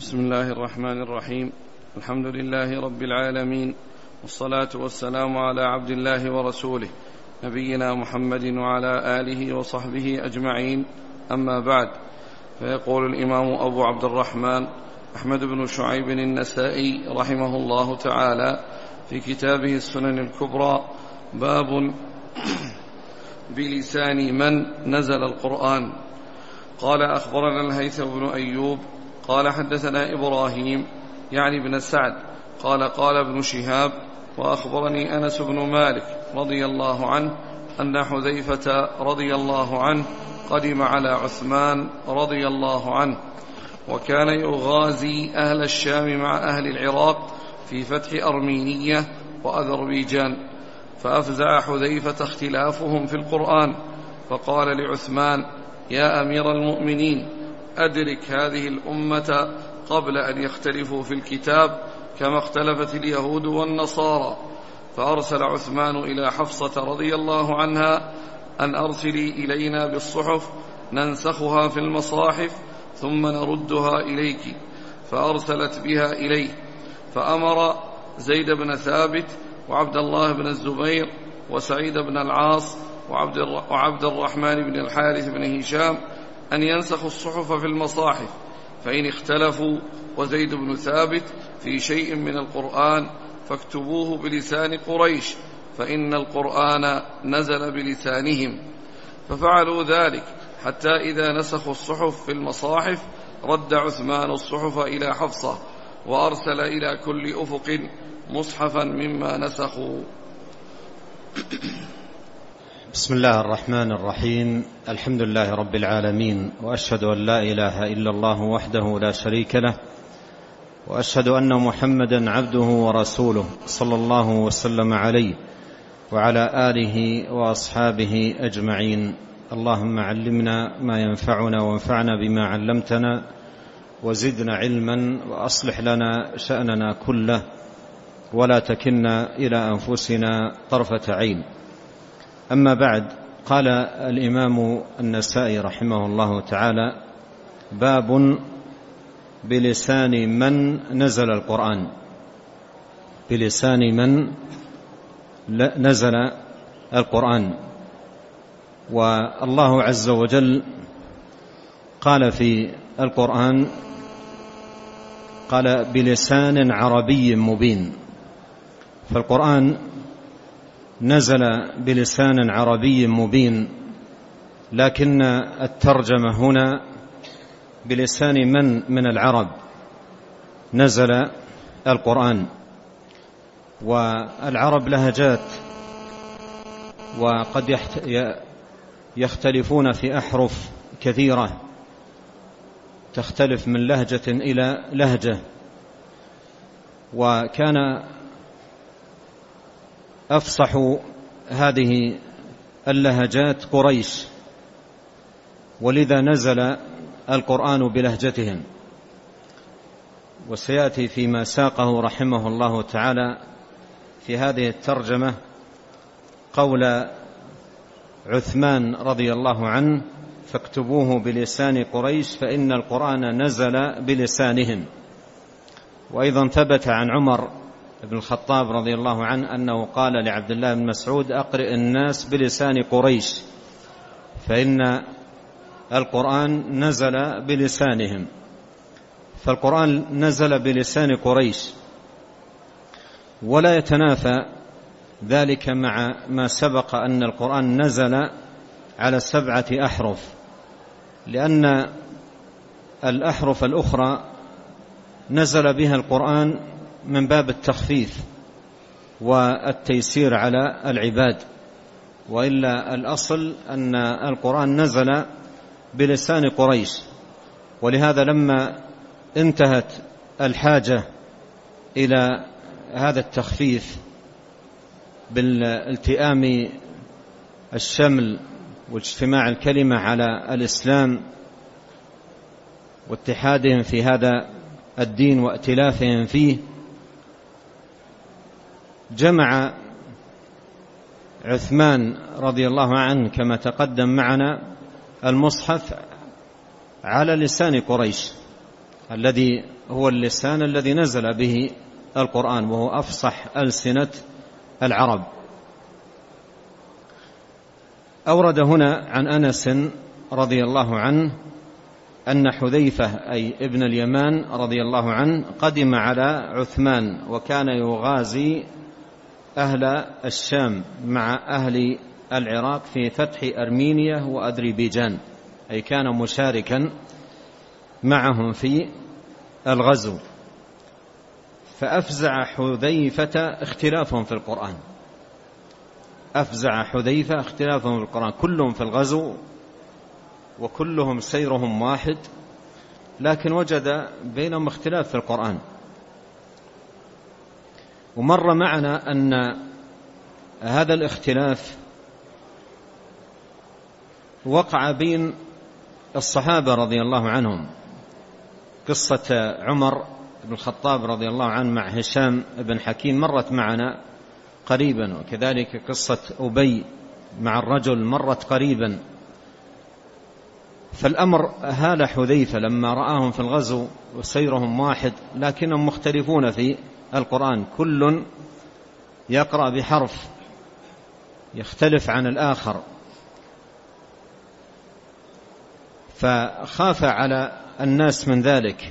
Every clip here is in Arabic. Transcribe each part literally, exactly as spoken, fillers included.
بسم الله الرحمن الرحيم. الحمد لله رب العالمين، والصلاة والسلام على عبد الله ورسوله نبينا محمد وعلى آله وصحبه أجمعين، أما بعد. فيقول الإمام أبو عبد الرحمن أحمد بن شعيب النسائي رحمه الله تعالى في كتابه السنن الكبرى: باب بلسان من نزل القرآن. قال: أخبرنا الهيثم بن أيوب قال: حدثنا إبراهيم يعني بن سعد قال: قال ابن شهاب: وأخبرني أنس بن مالك رضي الله عنه أن حذيفة رضي الله عنه قدم على عثمان رضي الله عنه، وكان يغازي أهل الشام مع أهل العراق في فتح أرمينية وأذربيجان، فأفزع حذيفة اختلافهم في القرآن، فقال لعثمان: يا أمير المؤمنين، أدرك هذه الأمة قبل أن يختلفوا في الكتاب كما اختلفت اليهود والنصارى. فأرسل عثمان إلى حفصة رضي الله عنها أن أرسلي إلينا بالصحف ننسخها في المصاحف ثم نردها إليك، فأرسلت بها إليه. فأمر زيد بن ثابت وعبد الله بن الزبير وسعيد بن العاص وعبد الرحمن بن الحارث بن هشام أن ينسخوا الصحف في المصاحف، فإن اختلفوا وزيد بن ثابت في شيء من القرآن فاكتبوه بلسان قريش، فإن القرآن نزل بلسانهم. ففعلوا ذلك حتى إذا نسخوا الصحف في المصاحف رد عثمان الصحف إلى حفصة، وأرسل إلى كل أفق مصحفا مما نسخوا. بسم الله الرحمن الرحيم. الحمد لله رب العالمين، وأشهد أن لا إله إلا الله وحده لا شريك له، وأشهد أن محمدا عبده ورسوله صلى الله وسلم عليه وعلى آله وأصحابه أجمعين. اللهم علمنا ما ينفعنا وانفعنا بما علمتنا، وزدنا علما، وأصلح لنا شأننا كله، ولا تكلنا إلى أنفسنا طرفة عين. أما بعد، قال الإمام النسائي رحمه الله تعالى: باب بلسان من نزل القرآن. بلسان من نزل القرآن. والله عز وجل قال في القرآن، قال: بلسان عربي مبين. فالقرآن نزل بلسان عربي مبين، لكن الترجمة هنا بلسان من من العرب نزل القرآن. والعرب لهجات، وقد يختلفون في أحرف كثيرة تختلف من لهجة إلى لهجة. وكان أفصح هذه اللهجات قريش، ولذا نزل القرآن بلهجتهم. وسيأتي فيما ساقه رحمه الله تعالى في هذه الترجمة قول عثمان رضي الله عنه: فاكتبوه بلسان قريش فإن القرآن نزل بلسانهم. وأيضا ثبت عن عمر ابن الخطاب رضي الله عنه أنه قال لعبد الله بن مسعود: أقرئ الناس بلسان قريش فإن القرآن نزل بلسانهم. فالقرآن نزل بلسان قريش، ولا يتنافى ذلك مع ما سبق أن القرآن نزل على سبعة أحرف، لأن الأحرف الأخرى نزل بها القرآن من باب التخفيف والتيسير على العباد، وإلا الأصل أن القرآن نزل بلسان قريش. ولهذا لما انتهت الحاجة إلى هذا التخفيف بالالتئام الشمل واجتماع الكلمة على الإسلام واتحادهم في هذا الدين وائتلافهم فيه، جمع عثمان رضي الله عنه كما تقدم معنا المصحف على لسان قريش، الذي هو اللسان الذي نزل به القرآن، وهو أفصح ألسنة العرب. أورد هنا عن أنس رضي الله عنه أن حذيفة أي ابن اليمان رضي الله عنه قدم على عثمان وكان يغازي أهل الشام مع أهل العراق في فتح أرمينيا وأذربيجان، أي كان مشاركا معهم في الغزو. فأفزع حذيفة اختلافهم في القرآن، أفزع حذيفة اختلافهم في القرآن، كلهم في الغزو وكلهم سيرهم واحد، لكن وجد بينهم اختلاف في القرآن. ومر معنا أن هذا الاختلاف وقع بين الصحابة رضي الله عنهم. قصة عمر بن الخطاب رضي الله عنه مع هشام بن حكيم مرت معنا قريبا، وكذلك قصة أبي مع الرجل مرت قريبا. فالأمر هال حذيفة لما رآهم في الغزو وسيرهم واحد لكنهم مختلفون في القرآن، كل يقرأ بحرف يختلف عن الآخر، فخاف على الناس من ذلك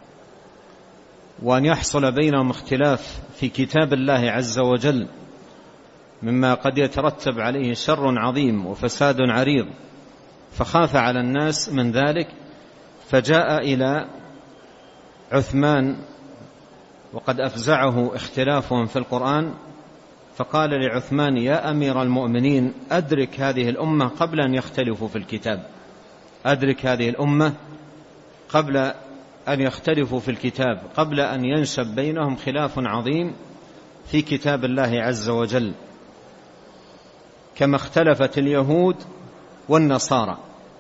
وأن يحصل بينهم اختلاف في كتاب الله عز وجل مما قد يترتب عليه شر عظيم وفساد عريض، فخاف على الناس من ذلك. فجاء إلى عثمان وقد أفزعه اختلافهم في القرآن، فقال لعثمان: يا أمير المؤمنين، أدرك هذه الأمة قبل أن يختلفوا في الكتاب، أدرك هذه الأمة قبل أن يختلفوا في الكتاب، قبل أن ينشب بينهم خلاف عظيم في كتاب الله عز وجل، كما اختلفت اليهود والنصارى.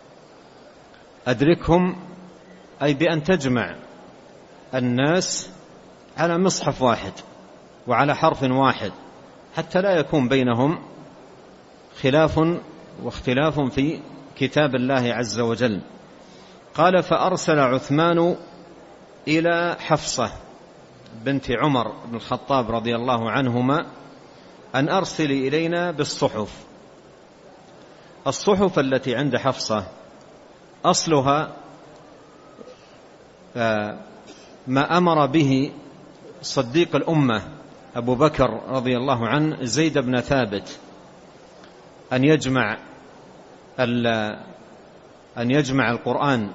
أدركهم أي بأن تجمع الناس على مصحف واحد وعلى حرف واحد حتى لا يكون بينهم خلاف واختلاف في كتاب الله عز وجل. قال: فأرسل عثمان إلى حفصة بنت عمر بن الخطاب رضي الله عنهما أن أرسلي إلينا بالصحف. الصحف التي عند حفصة أصلها ما أمر به صديق الأمة أبو بكر رضي الله عنه زيد بن ثابت أن يجمع أن يجمع القرآن،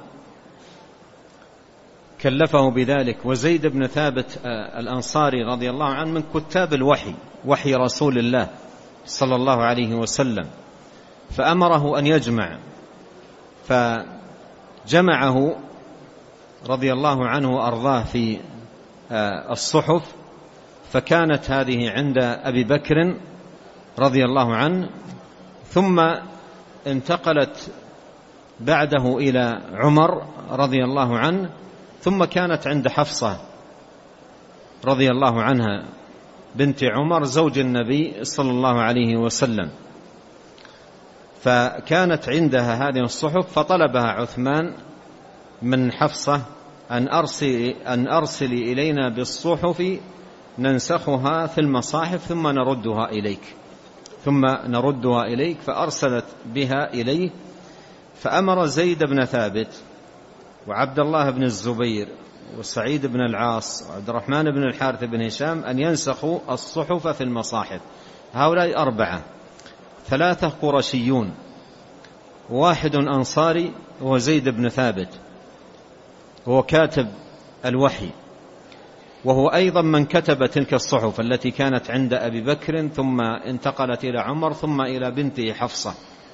كلفه بذلك. وزيد بن ثابت الأنصاري رضي الله عنه من كتاب الوحي، وحي رسول الله صلى الله عليه وسلم، فأمره أن يجمع، فجمعه رضي الله عنه وأرضاه في الصحف، فكانت هذه عند أبي بكر رضي الله عنه، ثم انتقلت بعده إلى عمر رضي الله عنه، ثم كانت عند حفصة رضي الله عنها بنت عمر زوج النبي صلى الله عليه وسلم، فكانت عندها هذه الصحف، فطلبها عثمان من حفصة أن أرسل أن أرسلي إلينا بالصحف ننسخها في المصاحف ثم نردها إليك ثم نردها إليك فأرسلت بها إليه. فأمر زيد بن ثابت وعبد الله بن الزبير وسعيد بن العاص وعبد الرحمن بن الحارث بن هشام أن ينسخوا الصحف في المصاحف. هؤلاء أربعة، ثلاثة قرشيون، واحد أنصاري هو زيد بن ثابت هو كاتب الوحي، وهو أيضا من كتب تلك الصحف التي كانت عند أبي بكر ثم انتقلت إلى عمر ثم إلى بنته حفصة.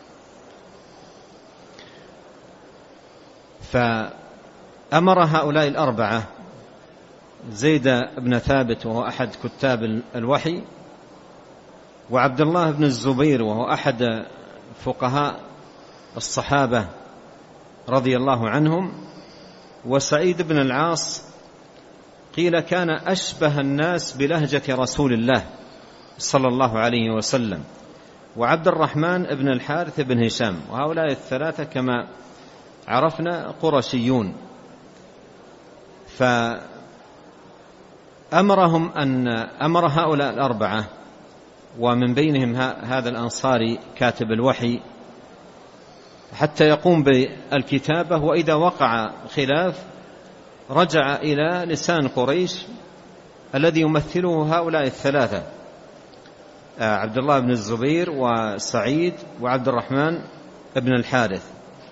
فأمر هؤلاء الأربعة زيد بن ثابت وهو أحد كتاب الوحي، وعبد الله بن الزبير وهو أحد فقهاء الصحابة رضي الله عنهم، وسعيد بن العاص قيل كان أشبه الناس بلهجة رسول الله صلى الله عليه وسلم، وعبد الرحمن بن الحارث بن هشام. وهؤلاء الثلاثة كما عرفنا قرشيون. فأمرهم أن أمر هؤلاء الأربعة ومن بينهم هذا الأنصاري كاتب الوحي حتى يقوم بالكتابة، وإذا وقع خلاف رجع إلى لسان قريش الذي يمثله هؤلاء الثلاثة عبد الله بن الزبير وسعيد وعبد الرحمن بن الحارث.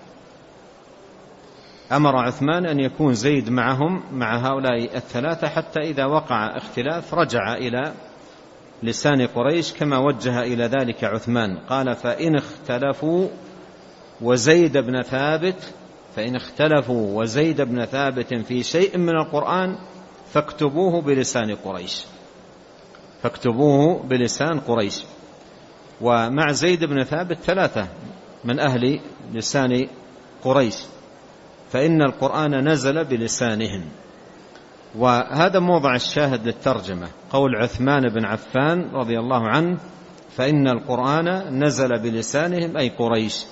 أمر عثمان أن يكون زيد معهم مع هؤلاء الثلاثة حتى إذا وقع اختلاف رجع إلى لسان قريش كما وجه إلى ذلك عثمان. قال فإن اختلفوا وزيد بن ثابت فإن اختلفوا وزيد بن ثابت في شيء من القرآن فاكتبوه بلسان قريش فاكتبوه بلسان قريش. ومع زيد بن ثابت ثلاثة من أهل لسان قريش، فإن القرآن نزل بلسانهم. وهذا موضع الشاهد للترجمة، قول عثمان بن عفان رضي الله عنه فإن القرآن نزل بلسانهم أي قريش.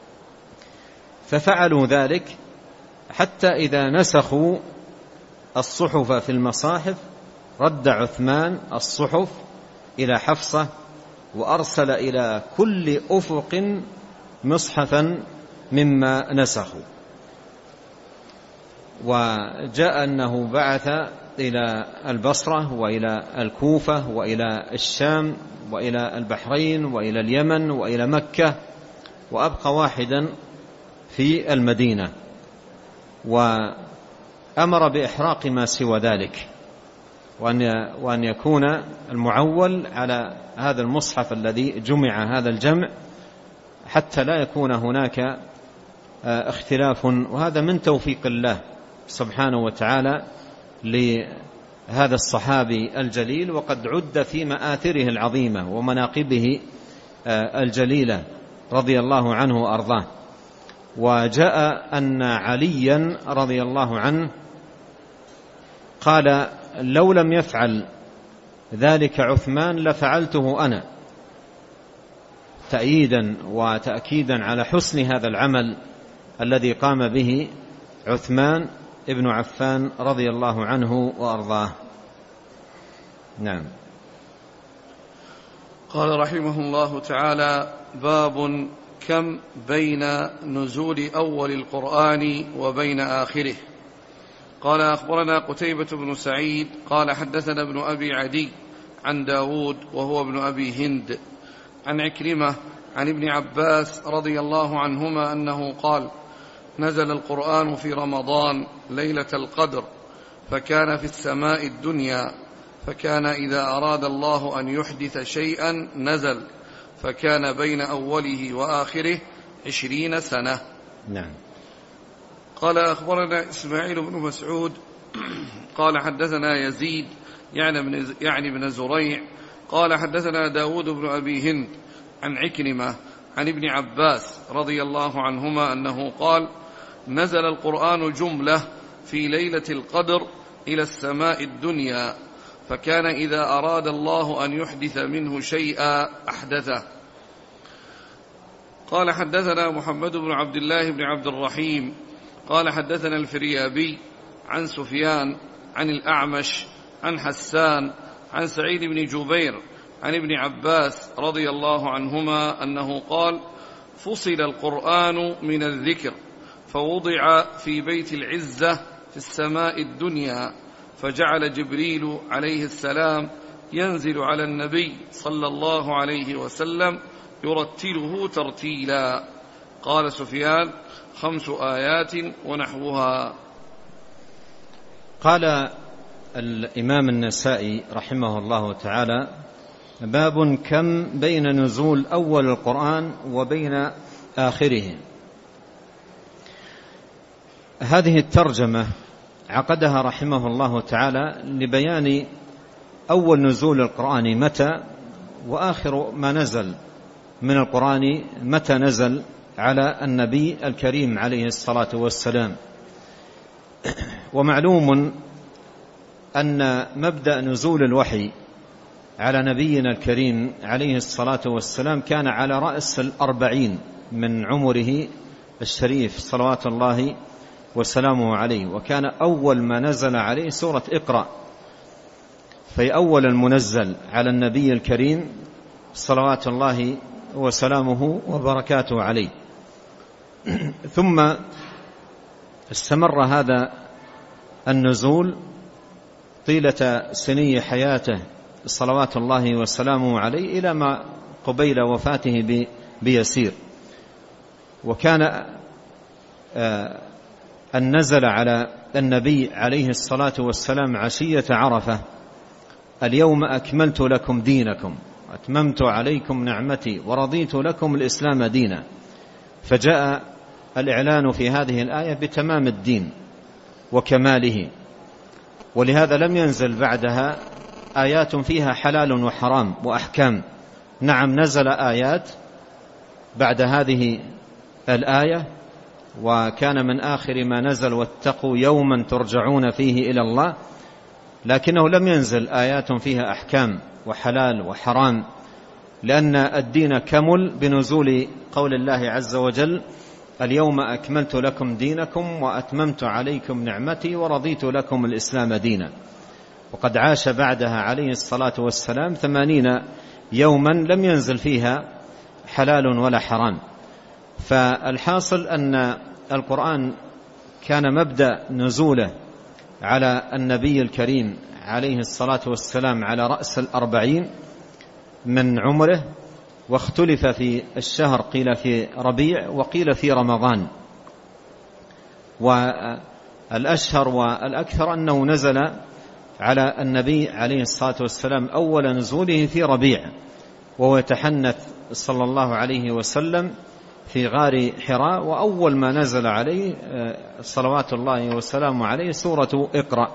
ففعلوا ذلك حتى إذا نسخوا الصحف في المصاحف رد عثمان الصحف إلى حفصة وأرسل إلى كل أفق مصحفا مما نسخوا. وجاء أنه بعث إلى البصرة وإلى الكوفة وإلى الشام وإلى البحرين وإلى اليمن وإلى مكة، وأبقى واحدا في المدينة، وأمر بإحراق ما سوى ذلك، وأن يكون المعول على هذا المصحف الذي جمع هذا الجمع حتى لا يكون هناك اختلاف. وهذا من توفيق الله سبحانه وتعالى لهذا الصحابي الجليل، وقد عد في مآثره العظيمة ومناقبه الجليلة رضي الله عنه وأرضاه. وجاء أن عليا رضي الله عنه قال لو لم يفعل ذلك عثمان لفعلته أنا، تأييدا وتأكيدا على حسن هذا العمل الذي قام به عثمان ابن عفان رضي الله عنه وأرضاه. نعم. قال رحمه الله تعالى: باب كم بين نزول أول القرآن وبين آخره. قال أخبرنا قتيبة بن سعيد قال حدثنا ابن أبي عدي عن داود وهو ابن أبي هند عن عكرمة عن ابن عباس رضي الله عنهما أنه قال: نزل القرآن في رمضان ليلة القدر، فكان في السماء الدنيا، فكان إذا أراد الله أن يحدث شيئا نزل، فكان بين أوله وآخره عشرين سنة. نعم. قال أخبرنا إسماعيل بن مسعود قال حدثنا يزيد يعني بن زريع قال حدثنا داود بن أبي هند عن عكرمة عن ابن عباس رضي الله عنهما أنه قال: نزل القرآن جملة في ليلة القدر إلى السماء الدنيا، فكان إذا أراد الله أن يحدث منه شيئا أحدثه. قال حدثنا محمد بن عبد الله بن عبد الرحيم قال حدثنا الفريابي عن سفيان عن الأعمش عن حسان عن سعيد بن جبير عن ابن عباس رضي الله عنهما أنه قال: فصل القرآن من الذكر فوضع في بيت العزة في السماء الدنيا، فجعل جبريل عليه السلام ينزل على النبي صلى الله عليه وسلم يرتله ترتيلا. قال سفيان: خمس آيات ونحوها. قال الإمام النسائي رحمه الله تعالى: باب كم بين نزول أول القرآن وبين آخره. هذه الترجمة عقدها رحمه الله تعالى لبيان أول نزول القرآن متى، وآخر ما نزل من القرآن متى نزل على النبي الكريم عليه الصلاة والسلام. ومعلوم أن مبدأ نزول الوحي على نبينا الكريم عليه الصلاة والسلام كان على رأس الأربعين من عمره الشريف صلوات الله وسلامه عليه، وكان أول ما نزل عليه سورة اقرأ، في أول المنزل على النبي الكريم صلوات الله وسلامه وبركاته عليه. ثم استمر هذا النزول طيلة سني حياته صلوات الله وسلامه عليه إلى ما قبيل وفاته بيسير. وكان أن نزل على النبي عليه الصلاة والسلام عشية عرفة: اليوم أكملت لكم دينكم وأتممت عليكم نعمتي ورضيت لكم الإسلام دينا. فجاء الإعلان في هذه الآية بتمام الدين وكماله، ولهذا لم ينزل بعدها آيات فيها حلال وحرام وأحكام. نعم، نزل آيات بعد هذه الآية، وكان من آخر ما نزل: واتقوا يوما ترجعون فيه إلى الله، لكنه لم ينزل آيات فيها أحكام وحلال وحرام، لأن الدين كمل بنزول قول الله عز وجل: اليوم أكملت لكم دينكم وأتممت عليكم نعمتي ورضيت لكم الإسلام دينا. وقد عاش بعدها عليه الصلاة والسلام ثمانين يوما لم ينزل فيها حلال ولا حرام. فالحاصل أن القرآن كان مبدأ نزوله على النبي الكريم عليه الصلاة والسلام على رأس الأربعين من عمره، واختلف في الشهر، قيل في ربيع وقيل في رمضان. والأشهر والأكثر أنه نزل على النبي عليه الصلاة والسلام أول نزوله في ربيع، وهو يتحنث صلى الله عليه وسلم في غار حراء، وأول ما نزل عليه صلوات الله وسلامه عليه سورة اقرأ.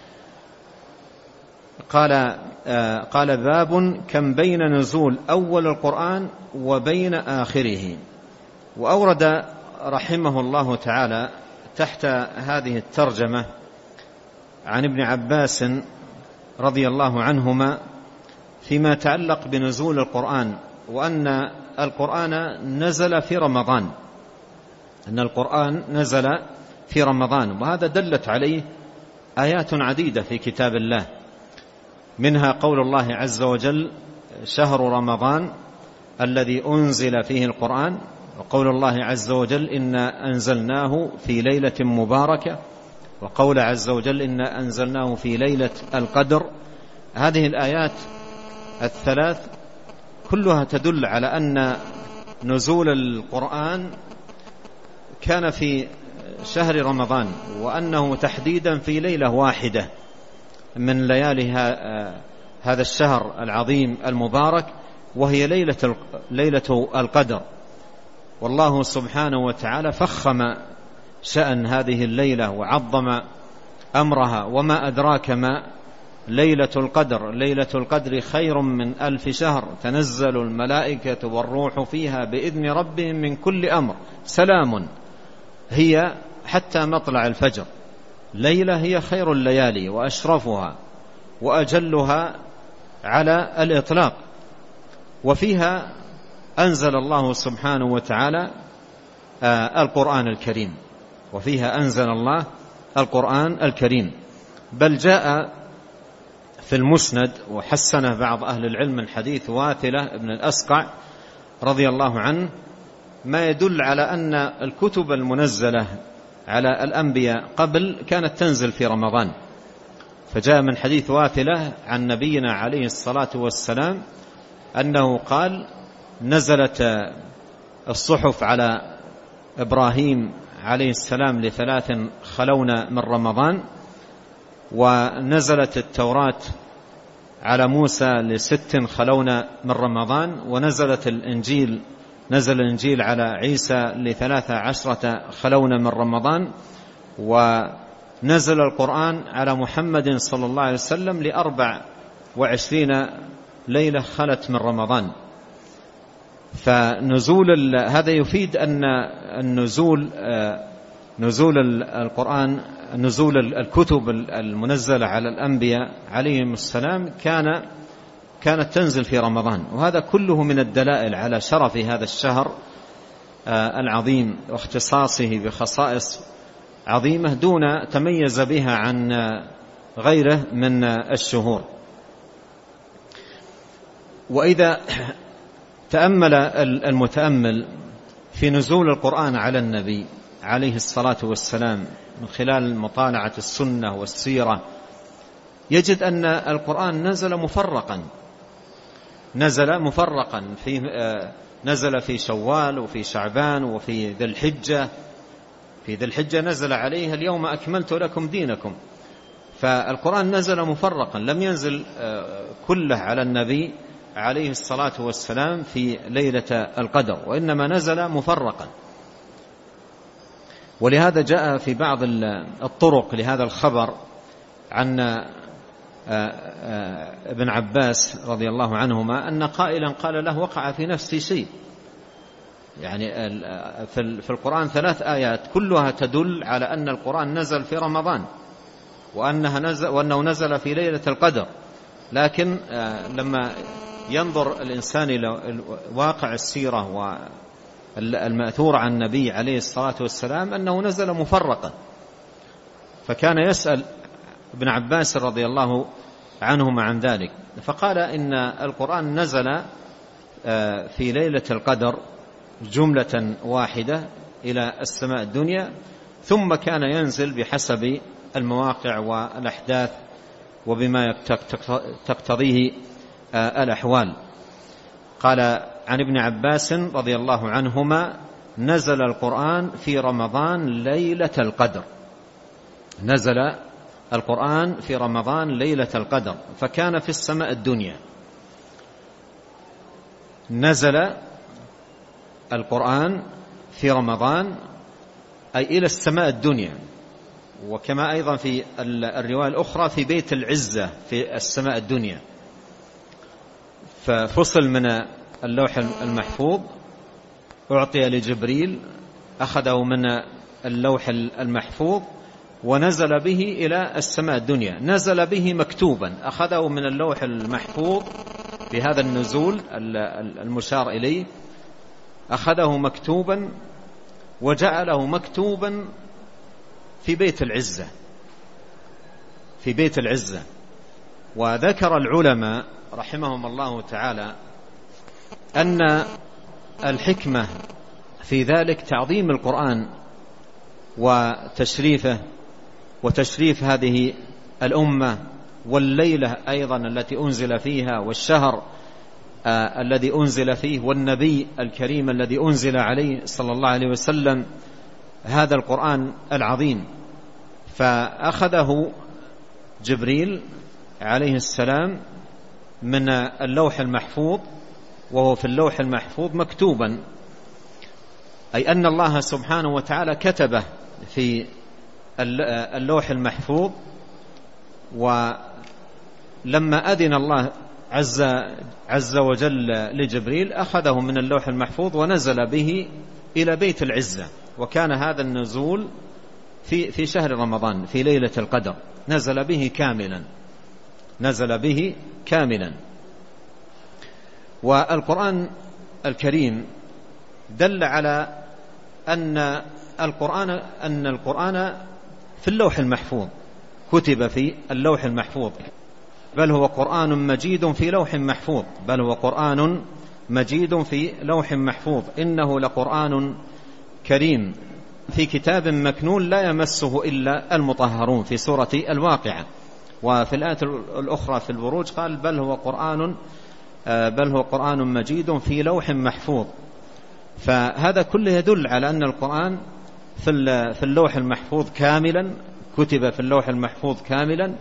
قال قال: باب كم بين نزول أول القرآن وبين آخره. وأورد رحمه الله تعالى تحت هذه الترجمة عن ابن عباس رضي الله عنهما فيما يتعلق بنزول القرآن، وأن القرآن نزل في رمضان، أن القرآن نزل في رمضان، وهذا دلت عليه آيات عديدة في كتاب الله، منها قول الله عز وجل: شهر رمضان الذي أنزل فيه القرآن، وقول الله عز وجل: إنا أنزلناه في ليلة مباركة، وقول عز وجل: إنا أنزلناه في ليلة القدر. هذه الآيات الثلاث كلها تدل على أن نزول القرآن كان في شهر رمضان، وأنه تحديدا في ليلة واحدة من ليالي هذا الشهر العظيم المبارك، وهي ليلة ليلة القدر. والله سبحانه وتعالى فخم شأن هذه الليلة وعظم أمرها: وما أدراك ما ليلة القدر، ليلة القدر خير من ألف شهر، تنزل الملائكة والروح فيها بإذن ربهم من كل أمر، سلام هي حتى مطلع الفجر. ليلة هي خير الليالي وأشرفها وأجلها على الإطلاق، وفيها أنزل الله سبحانه وتعالى القرآن الكريم، وفيها أنزل الله القرآن الكريم. بل جاء في المسند وحسنه بعض أهل العلم من حديث واثلة بن الأسقع رضي الله عنه ما يدل على أن الكتب المنزلة على الأنبياء قبل كانت تنزل في رمضان. فجاء من حديث واثلة عن نبينا عليه الصلاة والسلام أنه قال: نزلت الصحف على إبراهيم عليه السلام لثلاث خلون من رمضان، ونزلت التوراة على موسى لست خلون من رمضان، ونزلت الإنجيل نزل الإنجيل على عيسى لثلاث عشرة خلون من رمضان، ونزل القرآن على محمد صلى الله عليه وسلم لأربع وعشرين ليلة خلت من رمضان. فنزول هذا يفيد أن النزول نزول القرآن نزول الكتب المنزلة على الأنبياء عليهم السلام كان كانت تنزل في رمضان، وهذا كله من الدلائل على شرف هذا الشهر العظيم واختصاصه بخصائص عظيمة دون تميز بها عن غيره من الشهور. وإذا تأمل المتأمل في نزول القرآن على النبي عليه الصلاة والسلام من خلال مطالعة السنة والسيرة يجد أن القرآن نزل مفرقا نزل مفرقا في نزل في شوال وفي شعبان وفي ذي الحجة. في ذي الحجة نزل عليه اليوم أكملت لكم دينكم. فالقرآن نزل مفرقا لم ينزل كله على النبي عليه الصلاة والسلام في ليلة القدر، وإنما نزل مفرقا. ولهذا جاء في بعض الطرق لهذا الخبر عن ابن عباس رضي الله عنهما أن قائلا قال له وقع في نفسي شيء. يعني في القرآن ثلاث آيات كلها تدل على أن القرآن نزل في رمضان وأنها نزل وأنه نزل في ليلة القدر، لكن لما ينظر الإنسان إلى واقع السيرة والمأثور عن النبي عليه الصلاة والسلام أنه نزل مفرقا. فكان يسأل ابن عباس رضي الله عنهما عن ذلك، فقال إن القرآن نزل في ليلة القدر جملة واحدة إلى السماء الدنيا، ثم كان ينزل بحسب المواقع والأحداث وبما تقتضيه الأحوال. قال عن ابن عباس رضي الله عنهما نزل القرآن في رمضان ليلة القدر. نزل القرآن في رمضان ليلة القدر فكان في السماء الدنيا. نزل القرآن في رمضان أي إلى السماء الدنيا، وكما أيضا في الرواية الأخرى في بيت العزة في السماء الدنيا. ففصل من اللوح المحفوظ أعطي لجبريل أخذه من اللوح المحفوظ ونزل به إلى السماء الدنيا. نزل به مكتوبا، أخذه من اللوح المحفوظ بهذا النزول المشار إليه، أخذه مكتوبا وجعله مكتوبا في بيت العزة في بيت العزة. وذكر العلماء رحمهم الله تعالى أن الحكمة في ذلك تعظيم القرآن وتشريفه وتشريف هذه الأمة، والليلة أيضا التي أنزل فيها، والشهر آه الذي أنزل فيه، والنبي الكريم الذي أنزل عليه صلى الله عليه وسلم هذا القرآن العظيم. فأخذه جبريل عليه السلام من اللوح المحفوظ، وهو في اللوح المحفوظ مكتوبا، أي أن الله سبحانه وتعالى كتبه في اللوح المحفوظ. ولما أذن الله عز, عز وجل لجبريل أخذه من اللوح المحفوظ ونزل به إلى بيت العزة. وكان هذا النزول في, في شهر رمضان في ليلة القدر، نزل به كاملا نزل به كاملا. والقرآن الكريم دل على أن القرآن أن القرآن في اللوح المحفوظ، كتب في اللوح المحفوظ، بل هو قرآن مجيد في لوح محفوظ بل هو قرآن مجيد في لوح محفوظ إنه لقرآن كريم في كتاب مكنون لا يمسه إلا المطهرون في سورة الواقعة. وفي الآية الأخرى في البروج قال بل هو قرآن بل هو قرآن مجيد في لوح محفوظ. فهذا كله يدل على أن القرآن في اللوح المحفوظ كاملا، كتب في اللوح المحفوظ كاملا.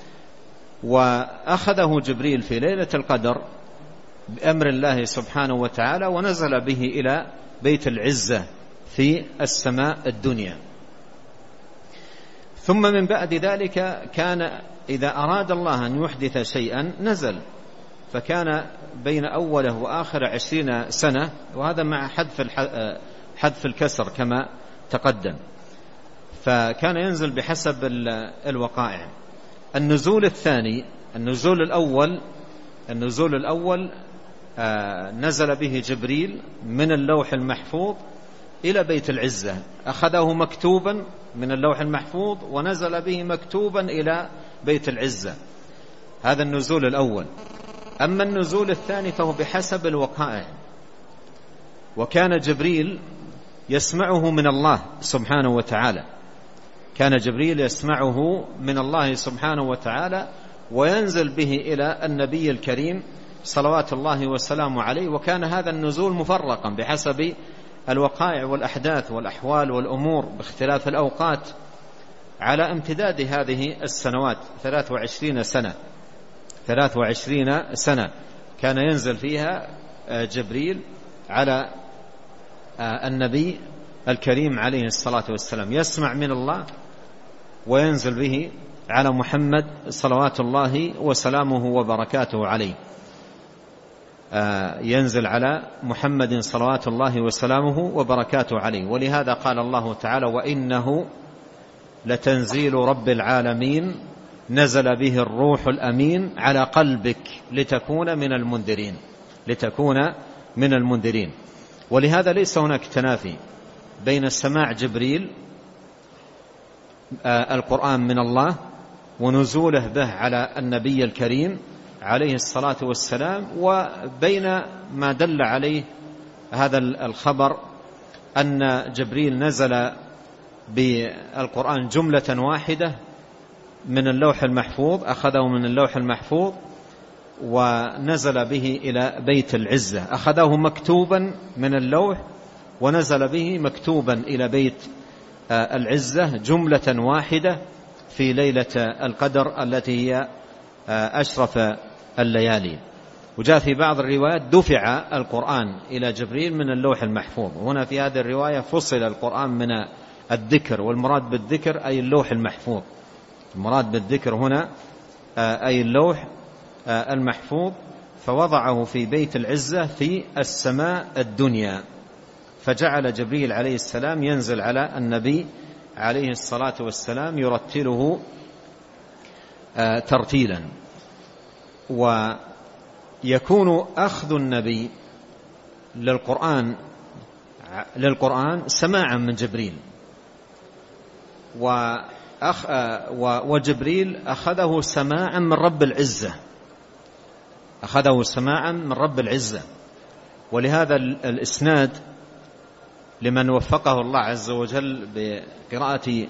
وأخذه جبريل في ليلة القدر بأمر الله سبحانه وتعالى ونزل به إلى بيت العزة في السماء الدنيا. ثم من بعد ذلك كان إذا أراد الله أن يحدث شيئا نزل، فكان بين أوله وآخر عشرين سنة، وهذا مع حذف حذف الكسر كما تقدم. فكان ينزل بحسب الوقائع. النزول الثاني النزول الأول النزول الأول نزل به جبريل من اللوح المحفوظ إلى بيت العزة، أخذه مكتوبا من اللوح المحفوظ ونزل به مكتوبا إلى بيت العزة. هذا النزول الأول. أما النزول الثاني فهو بحسب الوقائع، وكان جبريل يسمعه من الله سبحانه وتعالى، كان جبريل يسمعه من الله سبحانه وتعالى وينزل به إلى النبي الكريم صلوات الله وسلامه عليه. وكان هذا النزول مفرقا بحسب الوقائع والأحداث والأحوال والأمور باختلاف الأوقات على امتداد هذه السنوات، ثلاث وعشرين سنة ثلاث وعشرين سنة كان ينزل فيها جبريل على النبي الكريم عليه الصلاة والسلام، يسمع من الله وينزل به على محمد صلوات الله وسلامه وبركاته عليه، ينزل على محمد صلوات الله وسلامه وبركاته عليه. ولهذا قال الله تعالى: وإنه لتنزيل رب العالمين نزل به الروح الأمين على قلبك لتكون من المنذرين لتكون من المنذرين. ولهذا ليس هناك تنافي بين سماع جبريل القرآن من الله ونزوله به على النبي الكريم عليه الصلاة والسلام، وبين ما دل عليه هذا الخبر أن جبريل نزل بالقرآن جملة واحدة من اللوح المحفوظ، أخذه من اللوح المحفوظ ونزل به إلى بيت العزة، أخذه مكتوبا من اللوح ونزل به مكتوبا إلى بيت العزة جملة واحدة في ليلة القدر التي هي أشرف الليالي. وجاء في بعض الروايات دفع القرآن إلى جبريل من اللوح المحفوظ. هنا في هذه الرواية فصل القرآن من الذكر، والمراد بالذكر أي اللوح المحفوظ، المراد بالذكر هنا أي اللوح المحفوظ، فوضعه في بيت العزة في السماء الدنيا، فجعل جبريل عليه السلام ينزل على النبي عليه الصلاة والسلام يرتله ترتيلا. ويكون أخذ النبي للقرآن للقرآن سماعا من جبريل، وأخ وجبريل أخذه سماعا من رب العزة أخذه سماعا من رب العزة. ولهذا الإسناد لمن وفقه الله عز وجل بقراءة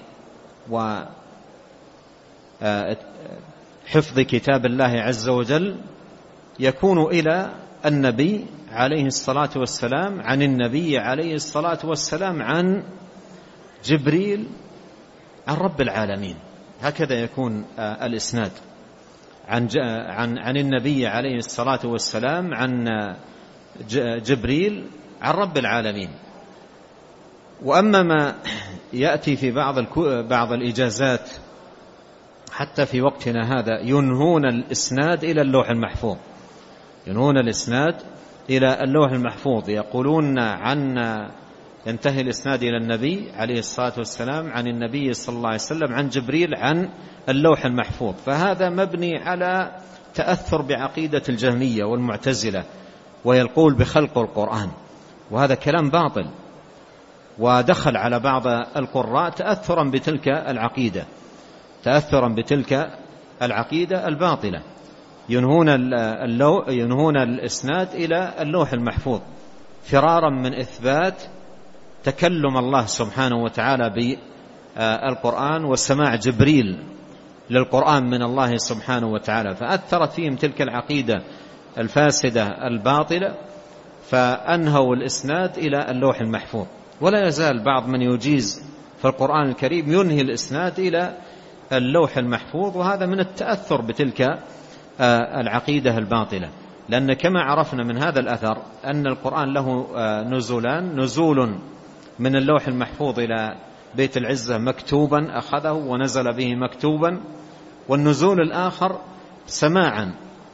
وحفظ كتاب الله عز وجل يكون إلى النبي عليه الصلاة والسلام عن النبي عليه الصلاة والسلام عن جبريل عن رب العالمين، هكذا يكون الإسناد عن عن عن النبي عليه الصلاة والسلام عن جبريل عن رب العالمين. وأما ما يأتي في بعض بعض الإجازات حتى في وقتنا هذا ينهون الإسناد إلى اللوح المحفوظ ينهون الإسناد إلى اللوح المحفوظ يقولون عن ينتهي الإسناد إلى النبي عليه الصلاة والسلام عن النبي صلى الله عليه وسلم عن جبريل عن اللوح المحفوظ. فهذا مبني على تأثر بعقيدة الجهمية والمعتزلة ويقول بخلق القرآن، وهذا كلام باطل، ودخل على بعض القراء تأثرا بتلك العقيدة تأثرا بتلك العقيدة الباطلة، ينهون اللو ينهون الإسناد إلى اللوح المحفوظ فرارا من إثبات تكلم الله سبحانه وتعالى بالقرآن وسماع جبريل للقرآن من الله سبحانه وتعالى، فأثرت فيهم تلك العقيدة الفاسدة الباطلة فأنهوا الإسناد إلى اللوح المحفوظ. ولا يزال بعض من يجيز في القرآن الكريم ينهي الإسناد إلى اللوح المحفوظ، وهذا من التأثر بتلك العقيدة الباطلة، لأن كما عرفنا من هذا الأثر أن القرآن له نزولان: نزول من اللوح المحفوظ إلى بيت العزة مكتوبا أخذه ونزل به مكتوبا، والنزول الآخر سماعا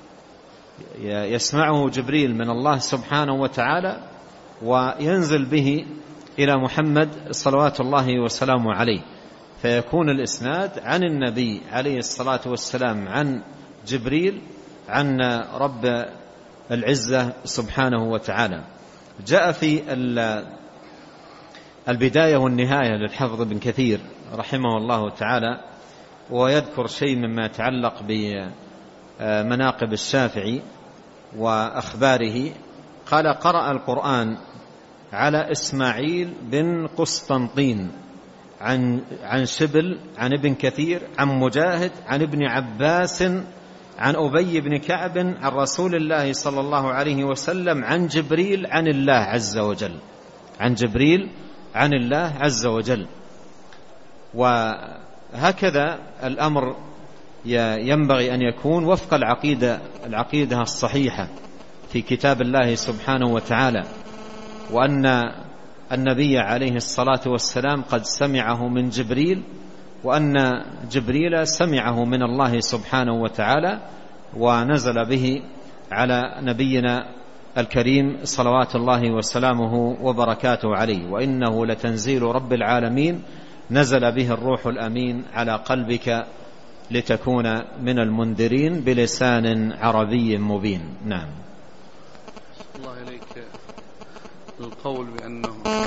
يسمعه جبريل من الله سبحانه وتعالى وينزل به إلى محمد صلوات الله وسلامه عليه، فيكون الإسناد عن النبي عليه الصلاة والسلام عن جبريل عن رب العزة سبحانه وتعالى. جاء في البداية والنهاية للحافظ ابن كثير رحمه الله تعالى، ويذكر شيء مما يتعلق بمناقب الشافعي وأخباره. قال: قرأ القرآن على إسماعيل بن قسطنطين عن عن شبل عن ابن كثير عن مجاهد عن ابن عباس عن أبي بن كعب عن رسول الله صلى الله عليه وسلم عن جبريل عن الله عز وجل، عن جبريل عن الله عز وجل. وهكذا الأمر ينبغي أن يكون وفق العقيدة العقيدة الصحيحة في كتاب الله سبحانه وتعالى، وأن النبي عليه الصلاة والسلام قد سمعه من جبريل، وأن جبريل سمعه من الله سبحانه وتعالى، ونزل به على نبينا الكريم صلوات الله وسلامه وبركاته عليه. وإنه لتنزيل رب العالمين نزل به الروح الأمين على قلبك لتكون من المنذرين بلسان عربي مبين. نعم. الله إليك. القول بأنه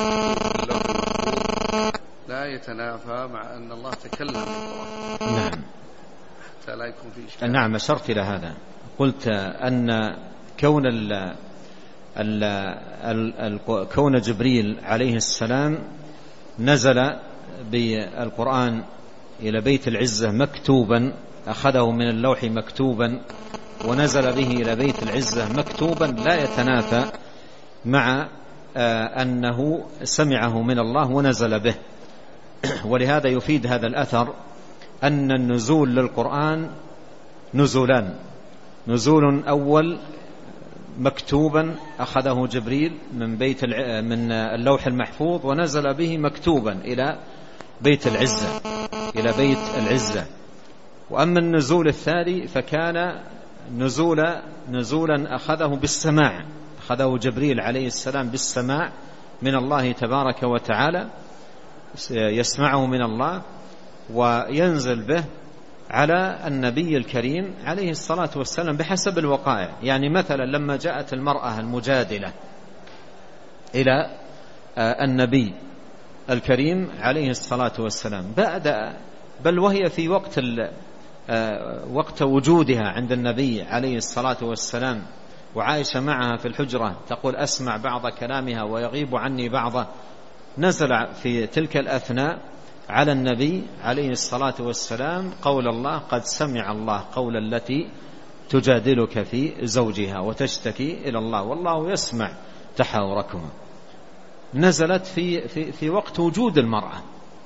لا يتنافى مع أن الله تكلم بالقرآن. نعم. حتى لا يكون فيه إشكال. نعم، أشرت إلى هذا. قلت أن كون ال ال ال كون جبريل عليه السلام نزل بالقرآن إلى بيت العزة مكتوبا، أخذه من اللوح مكتوبا ونزل به إلى بيت العزة مكتوبا، لا يتنافى مع أنه سمعه من الله ونزل به. ولهذا يفيد هذا الأثر أن النزول للقرآن نزولان: نزول أول مكتوبا أخذه جبريل من بيت من اللوح المحفوظ ونزل به مكتوبا إلى بيت العزة إلى بيت العزة. وأما النزول الثاني فكان نزولا نزولا أخذه بالسماع، أخذه جبريل عليه السلام بالسماع من الله تبارك وتعالى، يسمعه من الله وينزل به على النبي الكريم عليه الصلاة والسلام بحسب الوقائع. يعني مثلا لما جاءت المرأة المجادلة إلى النبي الكريم عليه الصلاة والسلام بعد بل وهي في وقت وقت وجودها عند النبي عليه الصلاة والسلام، وعائشة معها في الحجرة تقول: أسمع بعض كلامها ويغيب عني بعضه، نزل في تلك الأثناء على النبي عليه الصلاة والسلام قول الله: قد سمع الله قول التي تجادلك في زوجها وتشتكي إلى الله والله يسمع تحاوركما. نزلت في, في, في وقت وجود المرأة،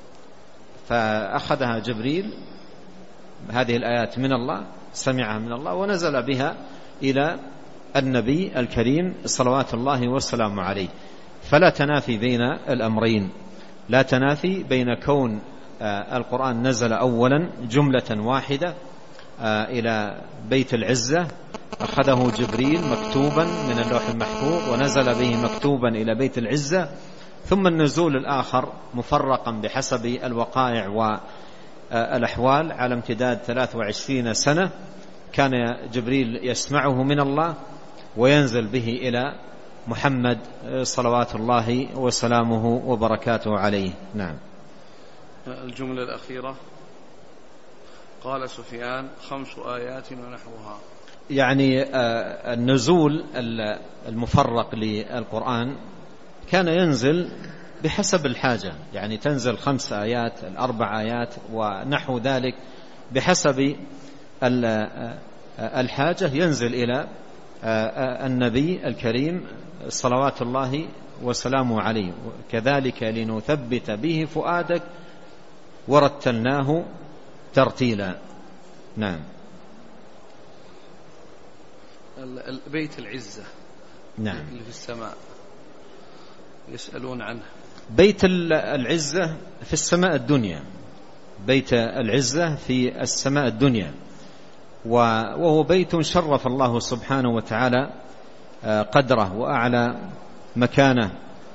فأخذها جبريل هذه الآيات من الله، سمعها من الله ونزل بها إلى النبي الكريم صلوات الله والسلام عليه. فلا تنافي بين الأمرين، لا تنافي بين كون القرآن نزل أولا جملة واحدة إلى بيت العزة أخذه جبريل مكتوبا من اللوح المحفوظ ونزل به مكتوبا إلى بيت العزة، ثم النزول الآخر مفرقا بحسب الوقائع والأحوال على امتداد ثلاث وعشرين سنة، كان جبريل يسمعه من الله وينزل به إلى محمد صلوات الله وسلامه وبركاته عليه. نعم. الجملة الأخيرة قال سفيان: خمس آيات ونحوها. يعني النزول المفرق للقرآن كان ينزل بحسب الحاجة، يعني تنزل خمس آيات، الأربع آيات ونحو ذلك بحسب الحاجة، ينزل إلى النبي الكريم صلوات الله وسلامه عليه. كذلك لنثبت به فؤادك ورتلناه ترتيلا. نعم. بيت العزة نعم اللي في السماء يسألون عنه. بيت العزة في السماء الدنيا، بيت العزة في السماء الدنيا، وهو بيت شرف الله سبحانه وتعالى قدره وأعلى مكانه،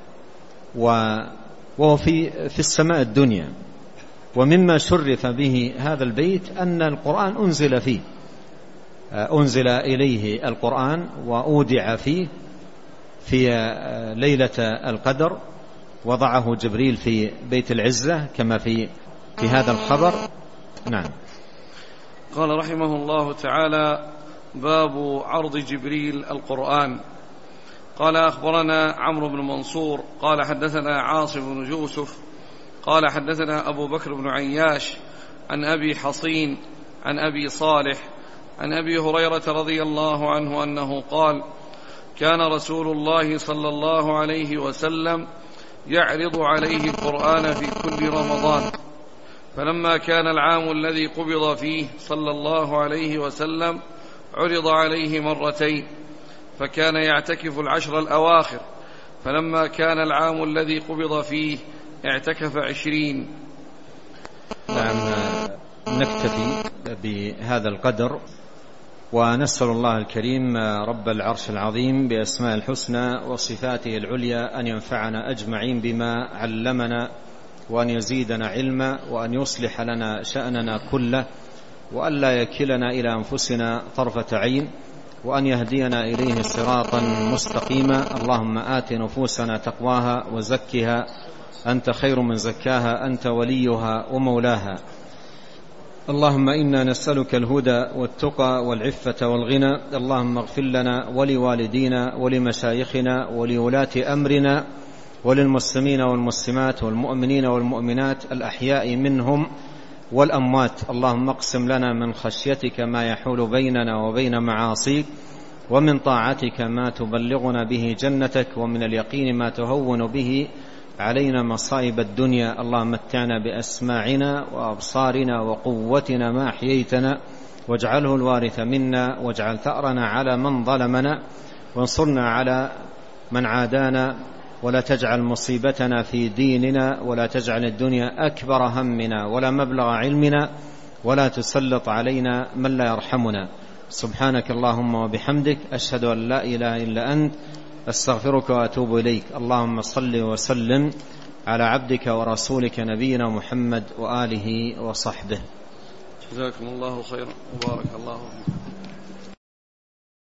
وهو في في السماء الدنيا. ومما شرف به هذا البيت أن القرآن أنزل فيه، أنزل إليه القرآن وأودع فيه في ليلة القدر، وضعه جبريل في بيت العزة كما في في هذا الخبر. نعم. قال رحمه الله تعالى: باب عرض جبريل القرآن. قال أخبرنا عمرو بن منصور قال حدثنا عاصم بن يوسف قال حدثنا أبو بكر بن عياش عن أبي حصين عن أبي صالح عن أبي هريرة رضي الله عنه أنه قال: كان رسول الله صلى الله عليه وسلم يعرض عليه القرآن في كل رمضان، فلما كان العام الذي قبض فيه صلى الله عليه وسلم عرض عليه مرتين، فكان يعتكف العشر الأواخر، فلما كان العام الذي قبض فيه اعتكف عشرين. نعم. نكتفي بهذا القدر، ونسأل الله الكريم رب العرش العظيم بأسماء الحسنى وصفاته العليا أن ينفعنا أجمعين بما علمنا، وأن يزيدنا علما، وأن يصلح لنا شأننا كله، وأن لا يكلنا إلى أنفسنا طرفة عين، وأن يهدينا إليه صراطا مستقيما. اللهم آت نفوسنا تقواها وزكها أنت خير من زكاها، أنت وليها ومولاها. اللهم إنا نسألك الهدى والتقى والعفة والغنى. اللهم اغفر لنا ولوالدينا ولمشايخنا ولولاة أمرنا وللمسلمين والمسلمات والمؤمنين والمؤمنات الأحياء منهم والأموات. اللهم اقسم لنا من خشيتك ما يحول بيننا وبين معاصيك، ومن طاعتك ما تبلغنا به جنتك، ومن اليقين ما تهون به علينا مصائب الدنيا. اللهم متعنا بأسماعنا وأبصارنا وقوتنا ما أحييتنا، واجعله الوارث منا، واجعل ثأرنا على من ظلمنا، وانصرنا على من عادانا، ولا تجعل مصيبتنا في ديننا، ولا تجعل الدنيا أكبر همنا ولا مبلغ علمنا، ولا تسلط علينا من لا يرحمنا. سبحانك اللهم وبحمدك، أشهد أن لا إله إلا أنت، أستغفرك وأتوب إليك. اللهم صل وسلم على عبدك ورسولك نبينا محمد وآله وصحبه. جزاكم الله خيرا وبارك الله فيكم.